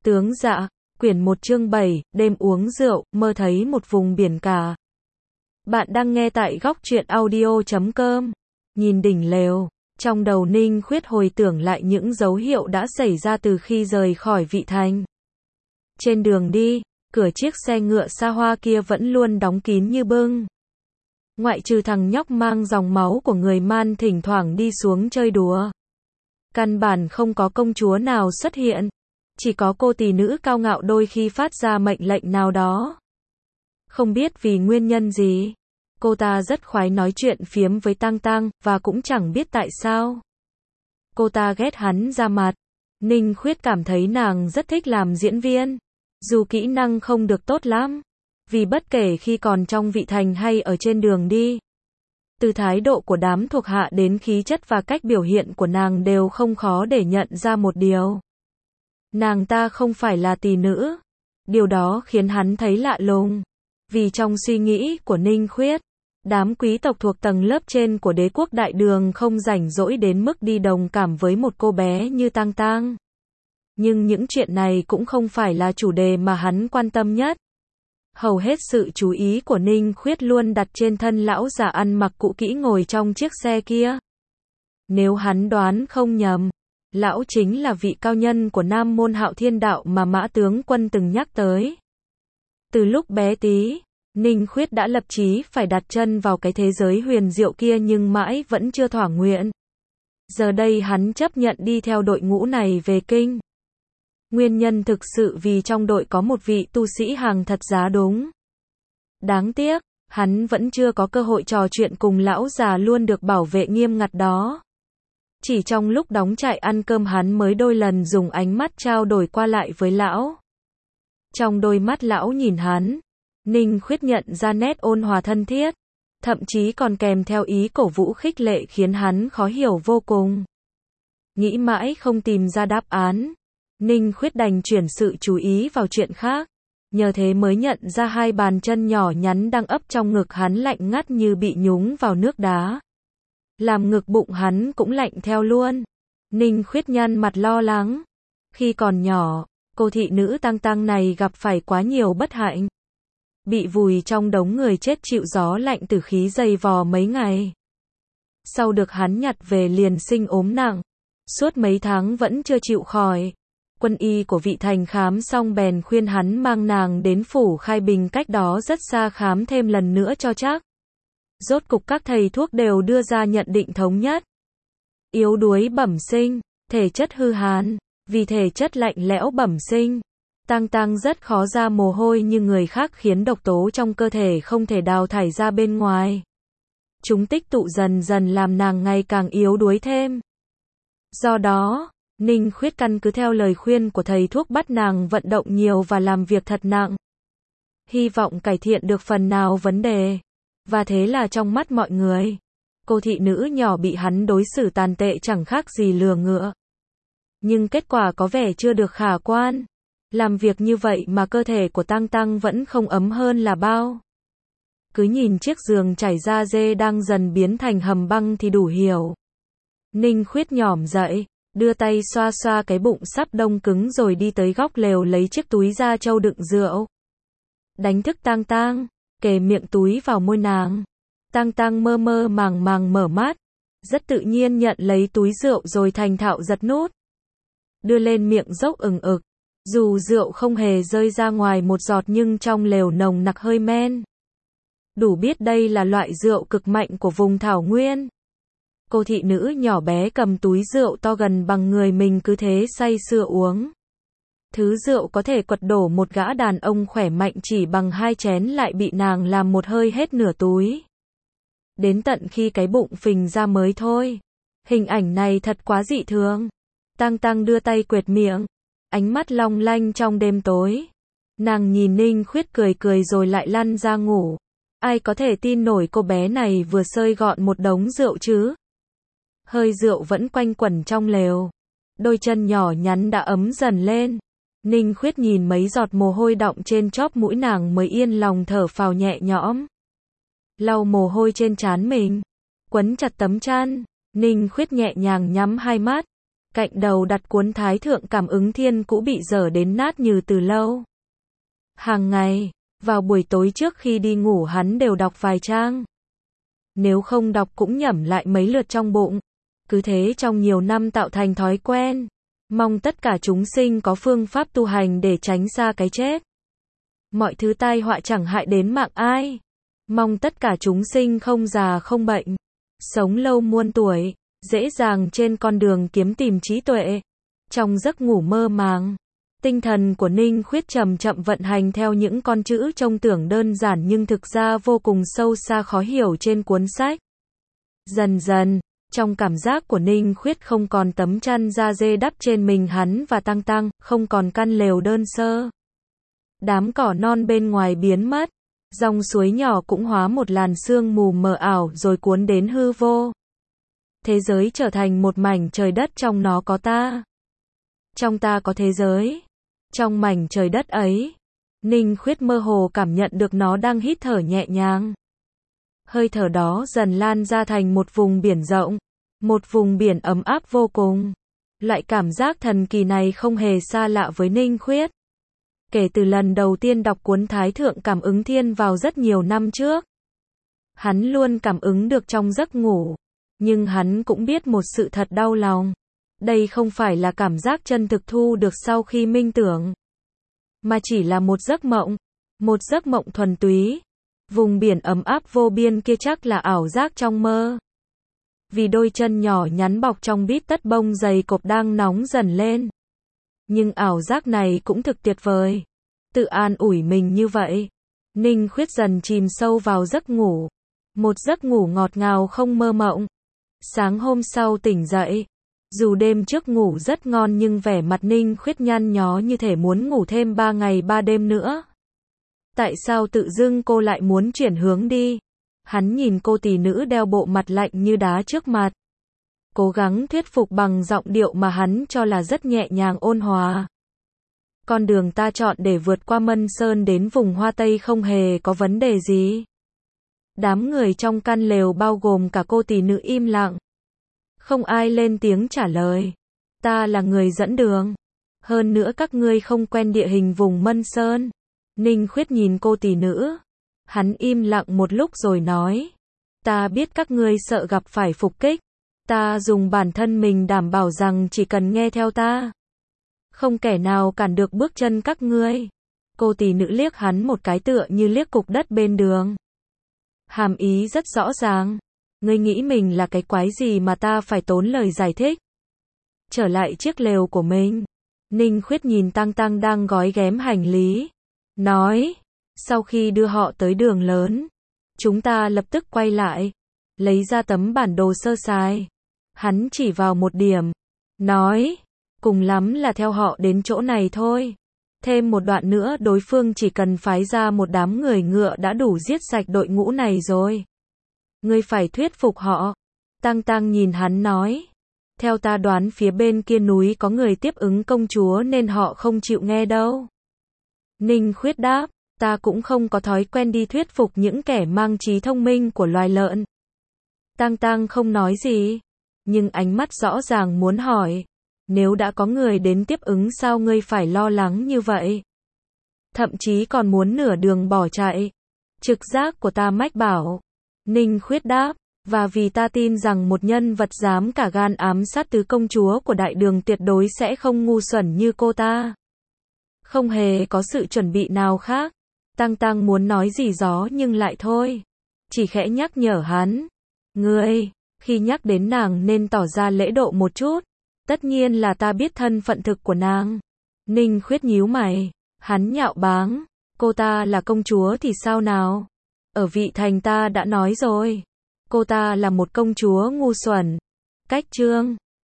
Tướng Dạ, quyển 1 chương 7, đêm uống rượu, mơ thấy một vùng biển cả. Bạn đang nghe tại góc truyện audio.com. Nhìn đỉnh lều, trong đầu Ninh Khuyết hồi tưởng lại những dấu hiệu đã xảy ra từ khi rời khỏi Vị Thành. Trên đường đi, cửa chiếc xe ngựa xa hoa kia vẫn luôn đóng kín như bưng. Ngoại trừ thằng nhóc mang dòng máu của người Man thỉnh thoảng đi xuống chơi đùa. Căn bản không có công chúa nào xuất hiện. Chỉ có cô tỷ nữ cao ngạo đôi khi phát ra mệnh lệnh nào đó. Không biết vì nguyên nhân gì, cô ta rất khoái nói chuyện phiếm với Tăng Tăng, và cũng chẳng biết tại sao. Cô ta ghét hắn ra mặt. Ninh Khuyết cảm thấy nàng rất thích làm diễn viên. Dù kỹ năng không được tốt lắm. Vì bất kể khi còn trong Vị Thành hay ở trên đường đi, từ thái độ của đám thuộc hạ đến khí chất và cách biểu hiện của nàng đều không khó để nhận ra một điều. Nàng ta không phải là tỷ nữ. Điều đó khiến hắn thấy lạ lùng. Vì trong suy nghĩ của Ninh Khuyết, đám quý tộc thuộc tầng lớp trên của đế quốc Đại Đường không rảnh rỗi đến mức đi đồng cảm với một cô bé như Tăng Tăng. Nhưng những chuyện này cũng không phải là chủ đề mà hắn quan tâm nhất. Hầu hết sự chú ý của Ninh Khuyết luôn đặt trên thân lão già ăn mặc cũ kỹ ngồi trong chiếc xe kia. Nếu hắn đoán không nhầm, lão chính là vị cao nhân của Nam Môn Hạo Thiên Đạo mà Mã tướng quân từng nhắc tới. Từ lúc bé tí, Ninh Khuyết đã lập chí phải đặt chân vào cái thế giới huyền diệu kia nhưng mãi vẫn chưa thỏa nguyện. Giờ đây hắn chấp nhận đi theo đội ngũ này về kinh. Nguyên nhân thực sự vì trong đội có một vị tu sĩ hàng thật giá đúng. Đáng tiếc, hắn vẫn chưa có cơ hội trò chuyện cùng lão già luôn được bảo vệ nghiêm ngặt đó. Chỉ trong lúc đóng trại ăn cơm hắn mới đôi lần dùng ánh mắt trao đổi qua lại với lão. Trong đôi mắt lão nhìn hắn, Ninh Khuyết nhận ra nét ôn hòa thân thiết, thậm chí còn kèm theo ý cổ vũ khích lệ khiến hắn khó hiểu vô cùng. Nghĩ mãi không tìm ra đáp án, Ninh Khuyết đành chuyển sự chú ý vào chuyện khác, nhờ thế mới nhận ra hai bàn chân nhỏ nhắn đang ấp trong ngực hắn lạnh ngắt như bị nhúng vào nước đá. Làm ngực bụng hắn cũng lạnh theo luôn. Ninh Khuyết nhăn mặt lo lắng. Khi còn nhỏ, cô thị nữ Tăng Tăng này gặp phải quá nhiều bất hạnh. Bị vùi trong đống người chết chịu gió lạnh tử khí dày vò mấy ngày. Sau được hắn nhặt về liền sinh ốm nặng. Suốt mấy tháng vẫn chưa chịu khỏi. Quân y của Vị Thành khám xong bèn khuyên hắn mang nàng đến phủ Khai Bình cách đó rất xa khám thêm lần nữa cho chắc. Rốt cục các thầy thuốc đều đưa ra nhận định thống nhất. Yếu đuối bẩm sinh, thể chất hư hàn, vì thể chất lạnh lẽo bẩm sinh. Tăng Tăng rất khó ra mồ hôi như người khác khiến độc tố trong cơ thể không thể đào thải ra bên ngoài. Chúng tích tụ dần dần làm nàng ngày càng yếu đuối thêm. Do đó, Ninh Khuyết căn cứ theo lời khuyên của thầy thuốc bắt nàng vận động nhiều và làm việc thật nặng. Hy vọng cải thiện được phần nào vấn đề. Và thế là trong mắt mọi người, cô thị nữ nhỏ bị hắn đối xử tàn tệ chẳng khác gì lừa ngựa. Nhưng kết quả có vẻ chưa được khả quan. Làm việc như vậy mà cơ thể của Tăng Tăng vẫn không ấm hơn là bao. Cứ nhìn chiếc giường trải da dê đang dần biến thành hầm băng thì đủ hiểu. Ninh Khuyết nhỏm dậy, đưa tay xoa xoa cái bụng sắp đông cứng rồi đi tới góc lều lấy chiếc túi da trâu đựng rượu. Đánh thức Tăng Tăng, kề miệng túi vào môi nàng. Tăng Tăng mơ mơ màng màng mở mắt, rất tự nhiên nhận lấy túi rượu rồi thành thạo giật nút. Đưa lên miệng dốc ừng ực. Dù rượu không hề rơi ra ngoài một giọt nhưng trong lều nồng nặc hơi men. Đủ biết đây là loại rượu cực mạnh của vùng thảo nguyên. Cô thị nữ nhỏ bé cầm túi rượu to gần bằng người mình cứ thế say sưa uống. Thứ rượu có thể quật đổ một gã đàn ông khỏe mạnh chỉ bằng 2 chén lại bị nàng làm một hơi hết nửa túi. Đến tận khi cái bụng phình ra mới thôi. Hình ảnh này thật quá dị thường. Tăng Tăng đưa tay quệt miệng. Ánh mắt long lanh trong đêm tối. Nàng nhìn Ninh Khuyết cười cười rồi lại lăn ra ngủ. Ai có thể tin nổi cô bé này vừa xơi gọn một đống rượu chứ? Hơi rượu vẫn quanh quẩn trong lều. Đôi chân nhỏ nhắn đã ấm dần lên. Ninh Khuyết nhìn mấy giọt mồ hôi đọng trên chóp mũi nàng mới yên lòng thở phào nhẹ nhõm. Lau mồ hôi trên trán mình, quấn chặt tấm chăn, Ninh Khuyết nhẹ nhàng nhắm hai mắt, Cạnh đầu đặt cuốn Thái Thượng Cảm Ứng Thiên cũ bị dở đến nát như từ lâu. Hàng ngày, vào buổi tối trước khi đi ngủ hắn đều đọc vài trang. Nếu không đọc cũng nhẩm lại mấy lượt trong bụng. Cứ thế trong nhiều năm tạo thành thói quen. Mong tất cả chúng sinh có phương pháp tu hành để tránh xa cái chết. Mọi thứ tai họa chẳng hại đến mạng ai. Mong tất cả chúng sinh không già không bệnh. Sống lâu muôn tuổi. Dễ dàng trên con đường kiếm tìm trí tuệ. Trong giấc ngủ mơ màng, tinh thần của Ninh Khuyết chậm chậm vận hành theo những con chữ trông tưởng đơn giản nhưng thực ra vô cùng sâu xa khó hiểu trên cuốn sách. Dần dần, trong cảm giác của Ninh Khuyết không còn tấm chăn da dê đắp trên mình hắn và Tăng Tăng, không còn căn lều đơn sơ. Đám cỏ non bên ngoài biến mất, dòng suối nhỏ cũng hóa một làn sương mù mờ ảo rồi cuốn đến hư vô. Thế giới trở thành một mảnh trời đất, trong nó có ta. Trong ta có thế giới. Trong mảnh trời đất ấy, Ninh Khuyết mơ hồ cảm nhận được nó đang hít thở nhẹ nhàng. Hơi thở đó dần lan ra thành một vùng biển rộng, một vùng biển ấm áp vô cùng. Loại cảm giác thần kỳ này không hề xa lạ với Ninh Khuyết. Kể từ lần đầu tiên đọc cuốn Thái Thượng Cảm Ứng Thiên vào rất nhiều năm trước, hắn luôn cảm ứng được trong giấc ngủ. Nhưng hắn cũng biết một sự thật đau lòng. Đây không phải là cảm giác chân thực thu được sau khi minh tưởng, mà chỉ là một giấc mộng. Một giấc mộng thuần túy. Vùng biển ấm áp vô biên kia chắc là ảo giác trong mơ. Vì đôi chân nhỏ nhắn bọc trong bít tất bông dày cộp đang nóng dần lên. Nhưng ảo giác này cũng thực tuyệt vời. Tự an ủi mình như vậy, Ninh Khuyết dần chìm sâu vào giấc ngủ. Một giấc ngủ ngọt ngào không mơ mộng. Sáng hôm sau tỉnh dậy, dù đêm trước ngủ rất ngon nhưng vẻ mặt Ninh Khuyết nhăn nhó như thể muốn ngủ thêm 3 ngày 3 đêm nữa. Tại sao tự dưng cô lại muốn chuyển hướng đi? Hắn nhìn cô tỷ nữ đeo bộ mặt lạnh như đá trước mặt, cố gắng thuyết phục bằng giọng điệu mà hắn cho là rất nhẹ nhàng ôn hòa. Con đường ta chọn để vượt qua Mân Sơn đến vùng Hoa Tây không hề có vấn đề gì. Đám người trong căn lều bao gồm cả cô tỷ nữ im lặng. Không ai lên tiếng trả lời. Ta là người dẫn đường. Hơn nữa các ngươi không quen địa hình vùng Mân Sơn. Ninh Khuyết nhìn cô tỷ nữ. Hắn im lặng một lúc rồi nói. Ta biết các ngươi sợ gặp phải phục kích. Ta dùng bản thân mình đảm bảo rằng chỉ cần nghe theo ta, không kẻ nào cản được bước chân các ngươi. Cô tỷ nữ liếc hắn một cái tựa như liếc cục đất bên đường. Hàm ý rất rõ ràng. Ngươi nghĩ mình là cái quái gì mà ta phải tốn lời giải thích? Trở lại chiếc lều của mình, Ninh Khuyết nhìn Tăng Tăng đang gói ghém hành lý. Nói, sau khi đưa họ tới đường lớn, chúng ta lập tức quay lại, lấy ra tấm bản đồ sơ sài. Hắn chỉ vào một điểm. Nói, cùng lắm là theo họ đến chỗ này thôi. Thêm một đoạn nữa đối phương chỉ cần phái ra một đám người ngựa đã đủ giết sạch đội ngũ này rồi. Ngươi phải thuyết phục họ. Tăng Tăng nhìn hắn nói. Theo ta đoán phía bên kia núi có người tiếp ứng công chúa nên họ không chịu nghe đâu. Ninh Khuyết đáp. Ta cũng không có thói quen đi thuyết phục những kẻ mang trí thông minh của loài lợn. Tăng Tăng không nói gì, nhưng ánh mắt rõ ràng muốn hỏi. Nếu đã có người đến tiếp ứng sao ngươi phải lo lắng như vậy? Thậm chí còn muốn nửa đường bỏ chạy. Trực giác của ta mách bảo. Ninh Khuyết đáp. Và vì ta tin rằng một nhân vật dám cả gan ám sát tứ công chúa của đại đường tuyệt đối sẽ không ngu xuẩn như cô ta. Không hề có sự chuẩn bị nào khác. Tăng Tăng muốn nói gì đó nhưng lại thôi. Chỉ khẽ nhắc nhở hắn. Ngươi, khi nhắc đến nàng nên tỏ ra lễ độ một chút. Tất nhiên là ta biết thân phận thực của nàng. Ninh Khuyết nhíu mày. Hắn nhạo báng. Cô ta là công chúa thì sao nào? Ở Vị Thành ta đã nói rồi. Cô ta là một công chúa ngu xuẩn. Cách chương